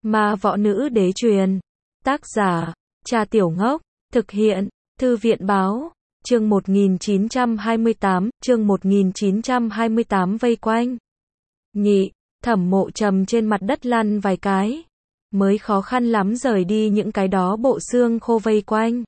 Ma võ nữ đế truyền. Tác giả, Cha Tiểu Ngốc. Thực hiện, Thư viện báo. Chương 1928, vây quanh. Nhị, Thẩm Mộ Trầm trên mặt đất lăn vài cái. Mới khó khăn lắm rời đi những cái đó bộ xương khô vây quanh.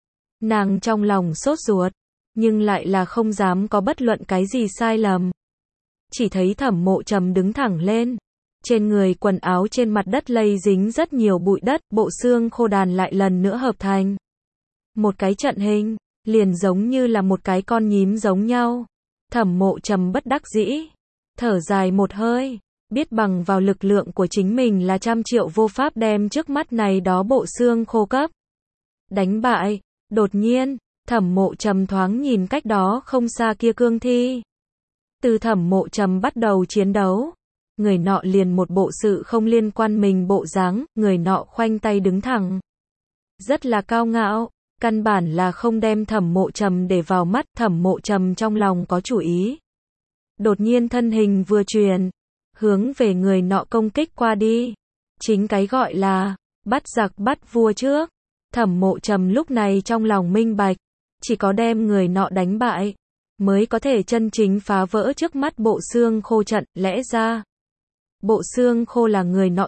Nàng trong lòng sốt ruột, nhưng lại là không dám có bất luận cái gì sai lầm. Chỉ thấy Thẩm Mộ Trầm đứng thẳng lên. Trên người quần áo trên mặt đất lây dính rất nhiều bụi đất, bộ xương khô đàn lại lần nữa hợp thành một cái trận hình, liền giống như là một cái con nhím giống nhau. Thẩm Mộ Trầm bất đắc dĩ, thở dài một hơi, biết bằng vào lực lượng của chính mình là 100 triệu vô pháp đem trước mắt này đó bộ xương khô cấp đánh bại. Đột nhiên, Thẩm Mộ Trầm thoáng nhìn cách đó không xa kia cương thi. Từ Thẩm Mộ Trầm bắt đầu chiến đấu, người nọ liền một bộ sự không liên quan mình bộ dáng, người nọ khoanh tay đứng thẳng, rất là cao ngạo, căn bản là không đem Thẩm Mộ Trầm để vào mắt. Thẩm Mộ Trầm trong lòng có chủ ý, đột nhiên thân hình vừa chuyển, hướng về người nọ công kích qua đi. Chính cái gọi là bắt giặc bắt vua trước. Thẩm Mộ Trầm lúc này trong lòng minh bạch, chỉ có đem người nọ đánh bại, mới có thể chân chính phá vỡ trước mắt bộ xương khô trận. Lẽ ra, bộ xương khô là người nọ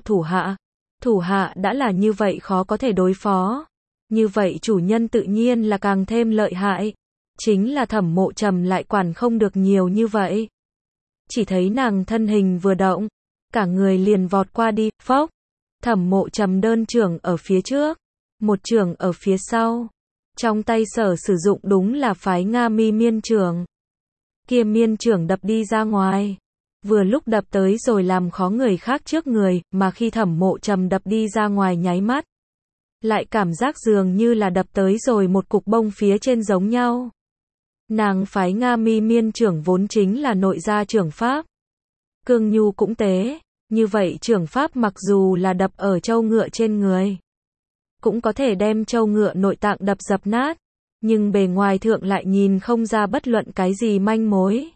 thủ hạ đã là như vậy khó có thể đối phó. Như vậy chủ nhân tự nhiên là càng thêm lợi hại. Chính là Thẩm Mộ Trầm lại quản không được nhiều như vậy. Chỉ thấy nàng thân hình vừa động, cả người liền vọt qua đi, phốc. Thẩm Mộ Trầm đơn trưởng ở phía trước, một trưởng ở phía sau. Trong tay sử dụng đúng là phái Nga Mi miên trưởng. Kia miên trưởng đập đi ra ngoài, vừa lúc đập tới rồi làm khó người khác trước người, mà khi Thẩm Mộ Trầm đập đi ra ngoài nháy mắt, lại cảm giác dường như là đập tới rồi một cục bông phía trên giống nhau. Nàng phái Nga Mi miên trưởng vốn chính là nội gia trưởng pháp, cương nhu cũng tế, như vậy trưởng pháp mặc dù là đập ở trâu ngựa trên người, cũng có thể đem trâu ngựa nội tạng đập dập nát, nhưng bề ngoài thượng lại nhìn không ra bất luận cái gì manh mối.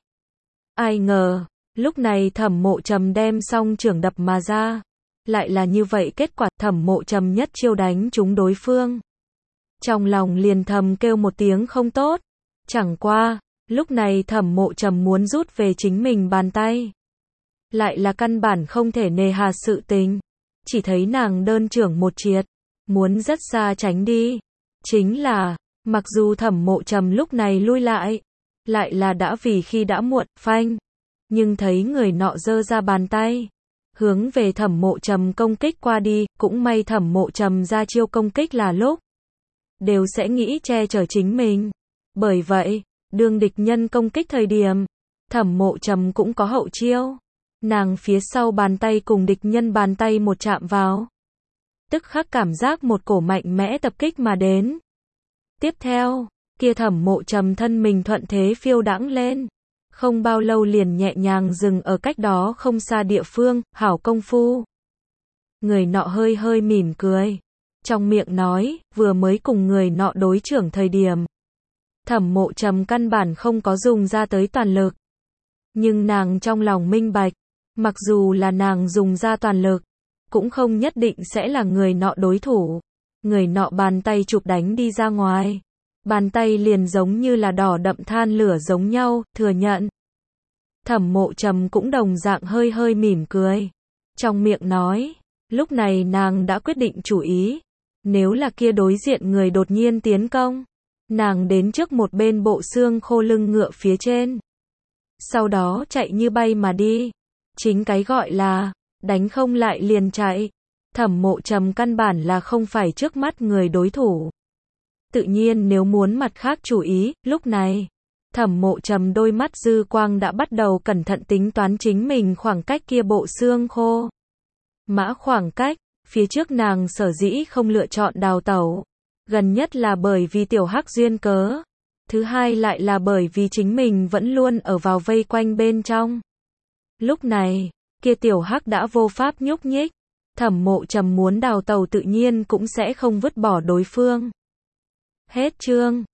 Ai ngờ, lúc này Thẩm Mộ Trầm đem xong trưởng đập mà ra, lại là như vậy kết quả. Thẩm Mộ Trầm nhất chiêu đánh trúng đối phương, trong lòng liền thầm kêu một tiếng không tốt. Chẳng qua, lúc này Thẩm Mộ Trầm muốn rút về chính mình bàn tay, lại là căn bản không thể nề hà sự tình. Chỉ thấy nàng đơn trưởng một triệt, muốn rất xa tránh đi. Chính là, mặc dù Thẩm Mộ Trầm lúc này lui lại là đã vì khi đã muộn, phanh. Nhưng thấy người nọ giơ ra bàn tay, hướng về Thẩm Mộ Trầm công kích qua đi, cũng may Thẩm Mộ Trầm ra chiêu công kích là lúc đều sẽ nghĩ che chở chính mình. Bởi vậy, đương địch nhân công kích thời điểm, Thẩm Mộ Trầm cũng có hậu chiêu. Nàng phía sau bàn tay cùng địch nhân bàn tay một chạm vào, tức khắc cảm giác một cổ mạnh mẽ tập kích mà đến. Tiếp theo, kia Thẩm Mộ Trầm thân mình thuận thế phiêu đãng lên, không bao lâu liền nhẹ nhàng dừng ở cách đó không xa địa phương. Hảo công phu. Người nọ hơi hơi mỉm cười, trong miệng nói, vừa mới cùng người nọ đối trưởng thời điểm, Thẩm Mộ Trầm căn bản không có dùng ra tới toàn lực. Nhưng nàng trong lòng minh bạch, mặc dù là nàng dùng ra toàn lực, cũng không nhất định sẽ là người nọ đối thủ. Người nọ bàn tay chụp đánh đi ra ngoài, bàn tay liền giống như là đỏ đậm than lửa giống nhau, thừa nhận. Thẩm Mộ Trầm cũng đồng dạng hơi hơi mỉm cười, trong miệng nói, lúc này nàng đã quyết định chủ ý. Nếu là kia đối diện người đột nhiên tiến công, nàng đến trước một bên bộ xương khô lưng ngựa phía trên, sau đó chạy như bay mà đi. Chính cái gọi là đánh không lại liền chạy. Thẩm Mộ Trầm căn bản là không phải trước mắt người đối thủ. Tự nhiên nếu muốn mặt khác chủ ý, lúc này, Thẩm Mộ Trầm đôi mắt dư quang đã bắt đầu cẩn thận tính toán chính mình khoảng cách kia bộ xương khô. Mã khoảng cách, phía trước nàng sở dĩ không lựa chọn đào tẩu, gần nhất là bởi vì Tiểu Hắc duyên cớ, thứ hai lại là bởi vì chính mình vẫn luôn ở vào vây quanh bên trong. Lúc này, kia Tiểu Hắc đã vô pháp nhúc nhích, Thẩm Mộ Trầm muốn đào tẩu tự nhiên cũng sẽ không vứt bỏ đối phương. Hết chương.